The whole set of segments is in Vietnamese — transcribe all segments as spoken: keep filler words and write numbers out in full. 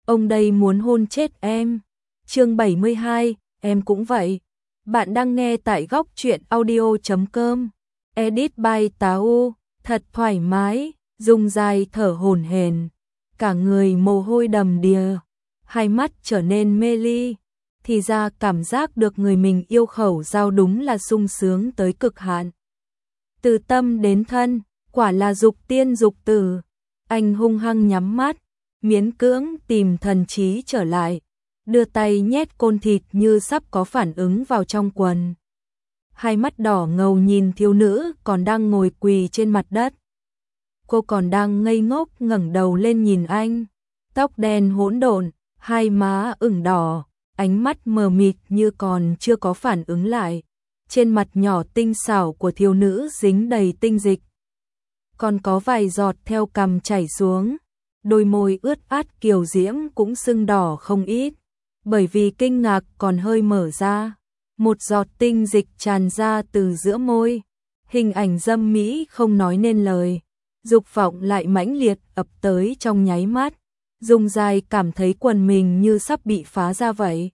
ông đây muốn hôn chết em. Chương bảy mươi hai, em cũng vậy. Bạn đang nghe tại góc truyện audio chấm com. Edit by Táo, thật thoải mái, Dung Giai thở hổn hển, cả người mồ hôi đầm đìa, hai mắt trở nên mê ly. Thì ra cảm giác được người mình yêu khẩu giao đúng là sung sướng tới cực hạn. Từ tâm đến thân, quả là dục tiên dục tử. Anh hung hăng nhắm mắt, miễn cưỡng tìm thần trí trở lại, đưa tay nhét côn thịt như sắp có phản ứng vào trong quần. Hai mắt đỏ ngầu nhìn thiếu nữ còn đang ngồi quỳ trên mặt đất. Cô còn đang ngây ngốc ngẩng đầu lên nhìn anh, tóc đen hỗn độn, hai má ửng đỏ, ánh mắt mờ mịt như còn chưa có phản ứng lại. Trên mặt nhỏ tinh xảo của thiếu nữ dính đầy tinh dịch, còn có vài giọt theo cằm chảy xuống, đôi môi ướt át kiều diễm cũng sưng đỏ không ít, bởi vì kinh ngạc còn hơi mở ra, một giọt tinh dịch tràn ra từ giữa môi, hình ảnh dâm mỹ không nói nên lời, dục vọng lại mãnh liệt ập tới trong nháy mắt. Dung Giai cảm thấy quần mình như sắp bị phá ra vậy.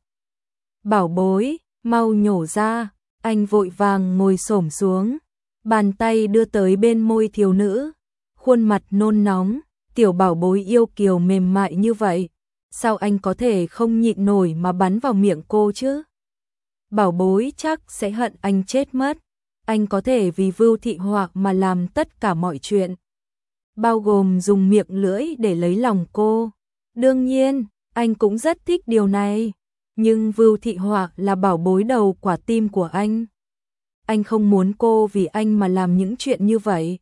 Bảo bối, mau nhổ ra. Anh vội vàng ngồi xổm xuống, bàn tay đưa tới bên môi thiếu nữ, khuôn mặt nôn nóng, tiểu bảo bối yêu kiều mềm mại như vậy, sao anh có thể không nhịn nổi mà bắn vào miệng cô chứ? Bảo bối chắc sẽ hận anh chết mất, anh có thể vì Vưu Thị Họa mà làm tất cả mọi chuyện, bao gồm dùng miệng lưỡi để lấy lòng cô. Đương nhiên, anh cũng rất thích điều này. Nhưng Vưu Thị Họa là bảo bối đầu quả tim của anh. Anh không muốn cô vì anh mà làm những chuyện như vậy.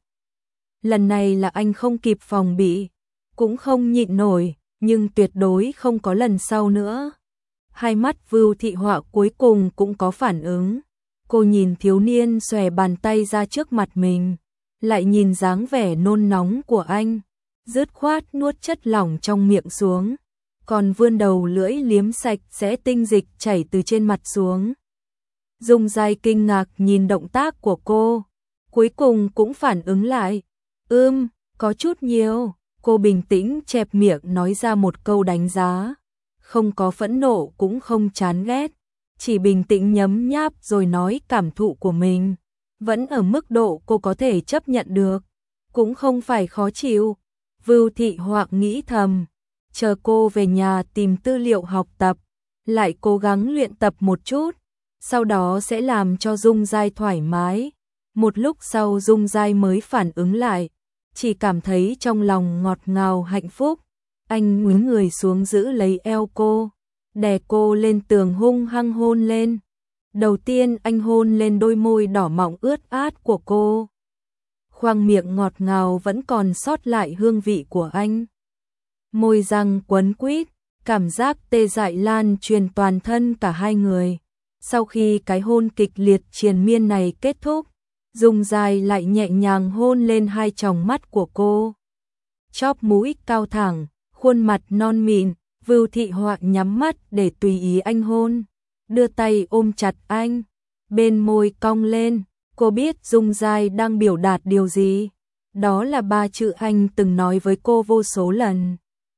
Lần này là anh không kịp phòng bị, cũng không nhịn nổi, nhưng tuyệt đối không có lần sau nữa. Hai mắt Vưu Thị Họa cuối cùng cũng có phản ứng. Cô nhìn thiếu niên xòe bàn tay ra trước mặt mình, lại nhìn dáng vẻ nôn nóng của anh, dứt khoát nuốt chất lỏng trong miệng xuống, còn vươn đầu lưỡi liếm sạch sẽ tinh dịch chảy từ trên mặt xuống. Dung Giai kinh ngạc nhìn động tác của cô, cuối cùng cũng phản ứng lại. Ưm, có chút nhiều. Cô bình tĩnh chẹp miệng nói ra một câu đánh giá, không có phẫn nộ cũng không chán ghét, chỉ bình tĩnh nhấm nháp rồi nói cảm thụ của mình, vẫn ở mức độ cô có thể chấp nhận được, cũng không phải khó chịu. Vưu Thị Họa nghĩ thầm, chờ cô về nhà tìm tư liệu học tập, lại cố gắng luyện tập một chút, sau đó sẽ làm cho Dung Giai thoải mái. Một lúc sau Dung Giai mới phản ứng lại, chỉ cảm thấy trong lòng ngọt ngào hạnh phúc. Anh nhún người xuống giữ lấy eo cô, đè cô lên tường hung hăng hôn lên. Đầu tiên anh hôn lên đôi môi đỏ mọng ướt át của cô. Khoang miệng ngọt ngào vẫn còn sót lại hương vị của anh. Môi răng quấn quýt, cảm giác tê dại lan truyền toàn thân cả hai người. Sau khi cái hôn kịch liệt triền miên này kết thúc, Dung Giai lại nhẹ nhàng hôn lên hai tròng mắt của cô. Chóp mũi cao thẳng, khuôn mặt non mịn, Vưu Thị Họa nhắm mắt để tùy ý anh hôn, đưa tay ôm chặt anh, bên môi cong lên. Cô biết Dung Giai đang biểu đạt điều gì, đó là ba chữ anh từng nói với cô vô số lần.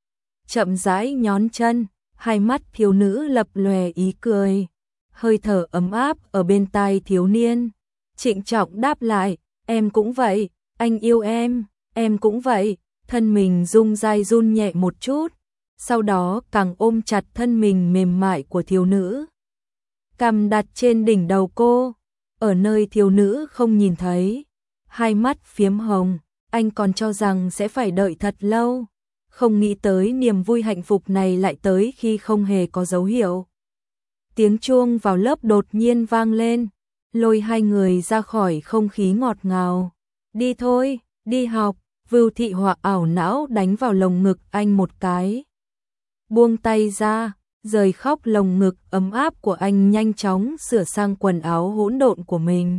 Chậm rãi nhón chân, hai mắt thiếu nữ lập lòe ý cười, hơi thở ấm áp ở bên tai thiếu niên. Trịnh trọng đáp lại, em cũng vậy, anh yêu em, em cũng vậy. Thân mình Dung Giai run nhẹ một chút, sau đó càng ôm chặt thân mình mềm mại của thiếu nữ. Cằm đặt trên đỉnh đầu cô, ở nơi thiếu nữ không nhìn thấy, hai mắt phiếm hồng, anh còn cho rằng sẽ phải đợi thật lâu, không nghĩ tới niềm vui hạnh phúc này lại tới khi không hề có dấu hiệu. Tiếng chuông vào lớp đột nhiên vang lên, lôi hai người ra khỏi không khí ngọt ngào. Đi thôi, đi học. Vưu Thị Họa ảo não đánh vào lồng ngực anh một cái, buông tay ra, rời khóc lồng ngực ấm áp của anh, nhanh chóng sửa sang quần áo hỗn độn của mình.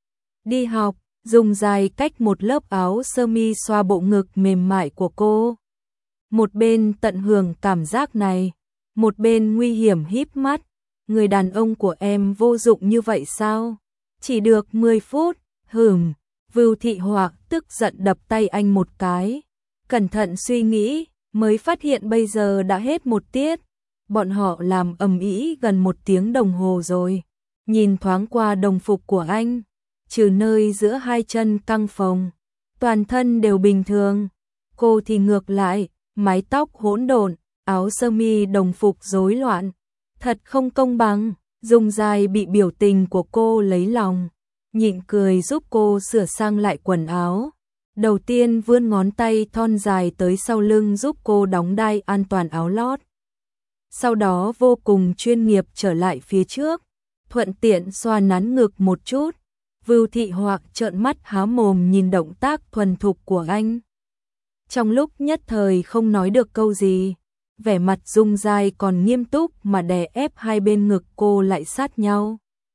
Đi học. Dung Giai cách một lớp áo sơ mi xoa bộ ngực mềm mại của cô, một bên tận hưởng cảm giác này, một bên nguy hiểm híp mắt. Người đàn ông của em vô dụng như vậy sao? Chỉ được mười phút. Hừm. Vưu Thị Họa tức giận đập tay anh một cái, cẩn thận suy nghĩ, mới phát hiện bây giờ đã hết một tiết. Bọn họ làm ầm ĩ gần một tiếng đồng hồ rồi. Nhìn thoáng qua đồng phục của anh, trừ nơi giữa hai chân căng phồng, toàn thân đều bình thường. Cô thì ngược lại, mái tóc hỗn độn, áo sơ mi đồng phục rối loạn. Thật không công bằng. Dung Giai bị biểu tình của cô lấy lòng, nhịn cười giúp cô sửa sang lại quần áo. Đầu tiên vươn ngón tay thon dài tới sau lưng giúp cô đóng đai an toàn áo lót. Sau đó vô cùng chuyên nghiệp trở lại phía trước, thuận tiện xoa nắn ngực một chút. Vưu Thị Hoạc trợn mắt há mồm nhìn động tác thuần thục của anh. Trong lúc nhất thời không nói được câu gì, vẻ mặt Dung Giai còn nghiêm túc mà đè ép hai bên ngực cô lại sát nhau.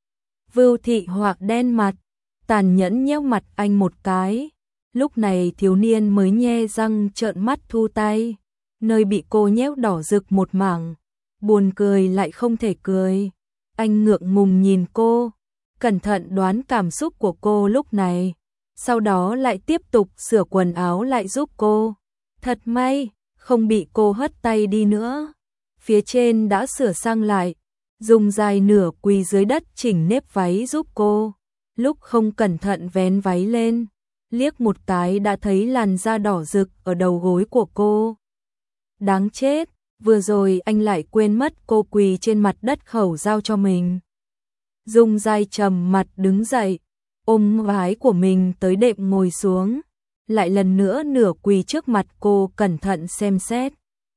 Vưu Thị Hoạc đen mặt, tàn nhẫn nhéo mặt anh một cái. Lúc này thiếu niên mới nhe răng trợn mắt thu tay, nơi bị cô nhéo đỏ rực một mảng. Buồn cười lại không thể cười. Anh ngượng ngùng nhìn cô, cẩn thận đoán cảm xúc của cô lúc này, sau đó lại tiếp tục sửa quần áo lại giúp cô. Thật may, không bị cô hất tay đi nữa. Phía trên đã sửa sang lại, Dung Giai nửa quỳ dưới đất chỉnh nếp váy giúp cô. Lúc không cẩn thận vén váy lên, liếc một cái đã thấy làn da đỏ rực ở đầu gối của cô. Đáng chết, vừa rồi anh lại quên mất cô quỳ trên mặt đất khẩu giao cho mình. Dung Giai trầm mặt đứng dậy, ôm váy của mình tới đệm ngồi xuống, lại lần nữa nửa quỳ trước mặt cô cẩn thận xem xét.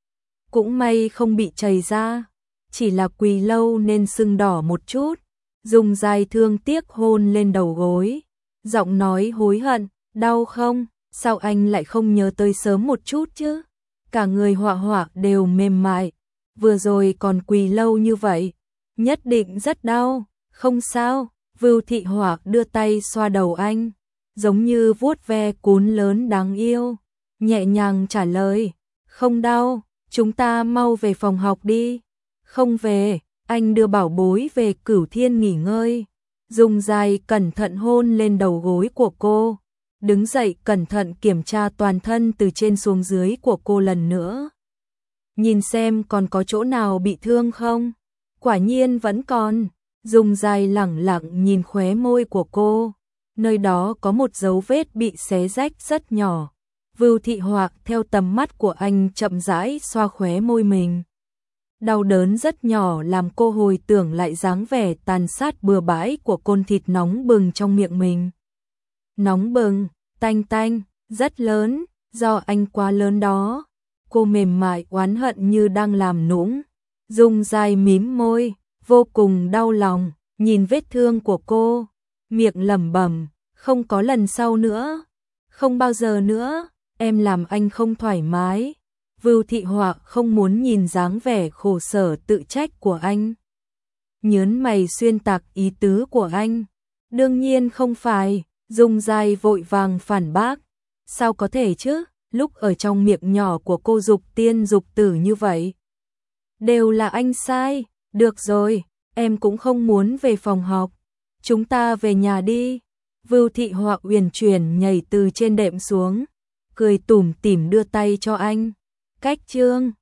Cũng may không bị chảy ra, chỉ là quỳ lâu nên sưng đỏ một chút. Dung Giai thương tiếc hôn lên đầu gối, giọng nói hối hận, đau không? Sao anh lại không nhớ tới sớm một chút chứ? Cả người họa họa đều mềm mại, vừa rồi còn quỳ lâu như vậy, nhất định rất đau. Không sao, Vưu Thị Hoạc đưa tay xoa đầu anh, giống như vuốt ve cún lớn đáng yêu, nhẹ nhàng trả lời, không đau, chúng ta mau về phòng học đi. Không về, anh đưa bảo bối về Cửu Thiên nghỉ ngơi. Dung Giai cẩn thận hôn lên đầu gối của cô, đứng dậy cẩn thận kiểm tra toàn thân từ trên xuống dưới của cô lần nữa. Nhìn xem còn có chỗ nào bị thương không? Quả nhiên vẫn còn. Dung Giai lẳng lặng nhìn khóe môi của cô, nơi đó có một dấu vết bị xé rách rất nhỏ. Vưu Thị Hoạc theo tầm mắt của anh chậm rãi xoa khóe môi mình. Đau đớn rất nhỏ làm cô hồi tưởng lại dáng vẻ tàn sát bừa bãi của côn thịt nóng bừng trong miệng mình. Nóng bừng, tanh tanh, rất lớn, do anh quá lớn đó. Cô mềm mại oán hận như đang làm nũng. Dung Giai mím môi, vô cùng đau lòng, nhìn vết thương của cô, miệng lẩm bẩm, không có lần sau nữa, không bao giờ nữa, em làm anh không thoải mái. Vưu Thị Hoạc không muốn nhìn dáng vẻ khổ sở tự trách của anh. Nhớn mày xuyên tạc ý tứ của anh. Đương nhiên không phải, Dung Giai vội vàng phản bác. Sao có thể chứ, lúc ở trong miệng nhỏ của cô dục tiên dục tử như vậy. Đều là anh sai, được rồi, em cũng không muốn về phòng học. Chúng ta về nhà đi. Vưu Thị Hoạc uyển chuyển nhảy từ trên đệm xuống, cười tủm tỉm đưa tay cho anh. Cách chương